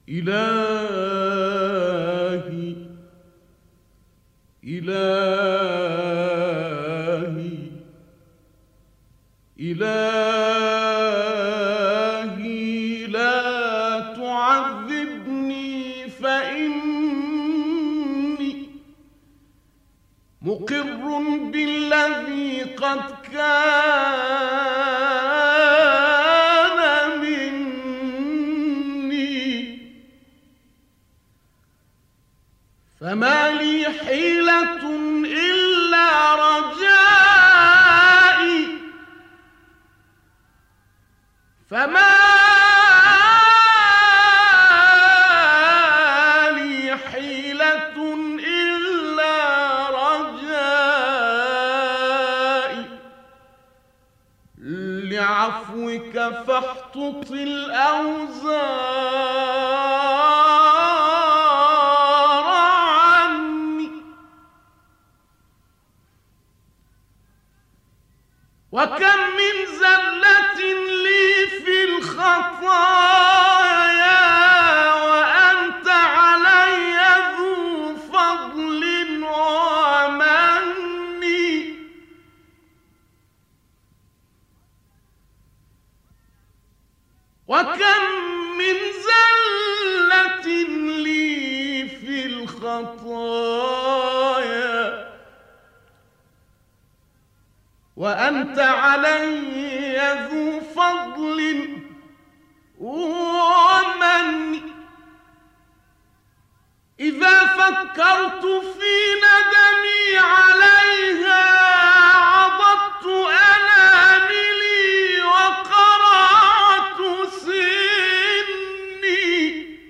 إلهي إلهي إلهي لا تعذبني فإني مقر بالذي قد كان مني، فما لي حيلة إلا رجائي، فما لي حيلة إلا رجائي، لعفوك فاحطط الأوزار عني، وكم من زلة لي في الخطايا وأنت علي ذو فضل ومن، وكم من زلة لي في الخطايا وأنت علي ذو فضل ومن، إذا فكرت في ندمي عليها عضدت أناملي وقرعت سني،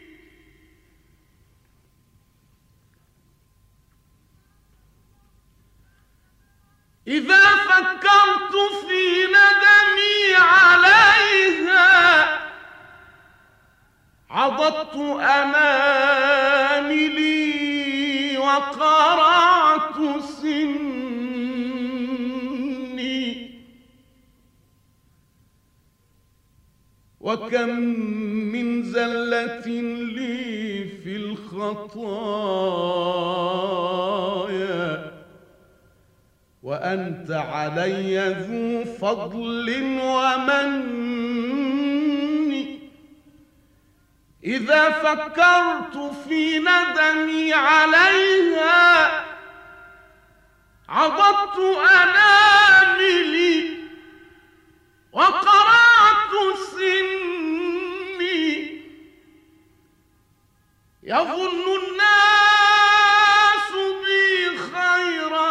إذا فكرت في ندمي عليها عضدت أناملي وقرعت سني، وكم من زلة لي في الخطايا وأنت علي ذو فضل ومن، إذا فكرت في ندمي عليها عضدت أناملي وقرعت سني، يظن الناس بي خيرا،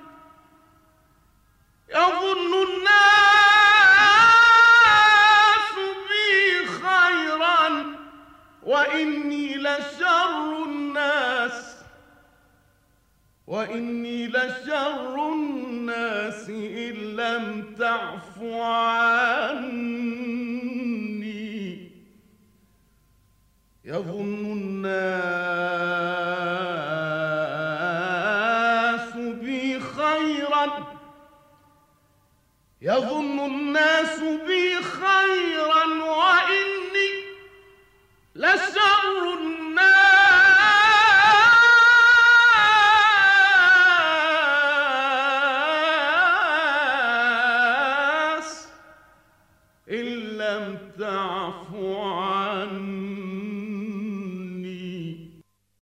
يظن الناس بي خيرا وإني لشر الناس، وإني لشر الناس إن لم تعف عني، يظن الناس بي خيرا، يظن الناس بي خيرا وإني لشر الناس إن لم تعف عني.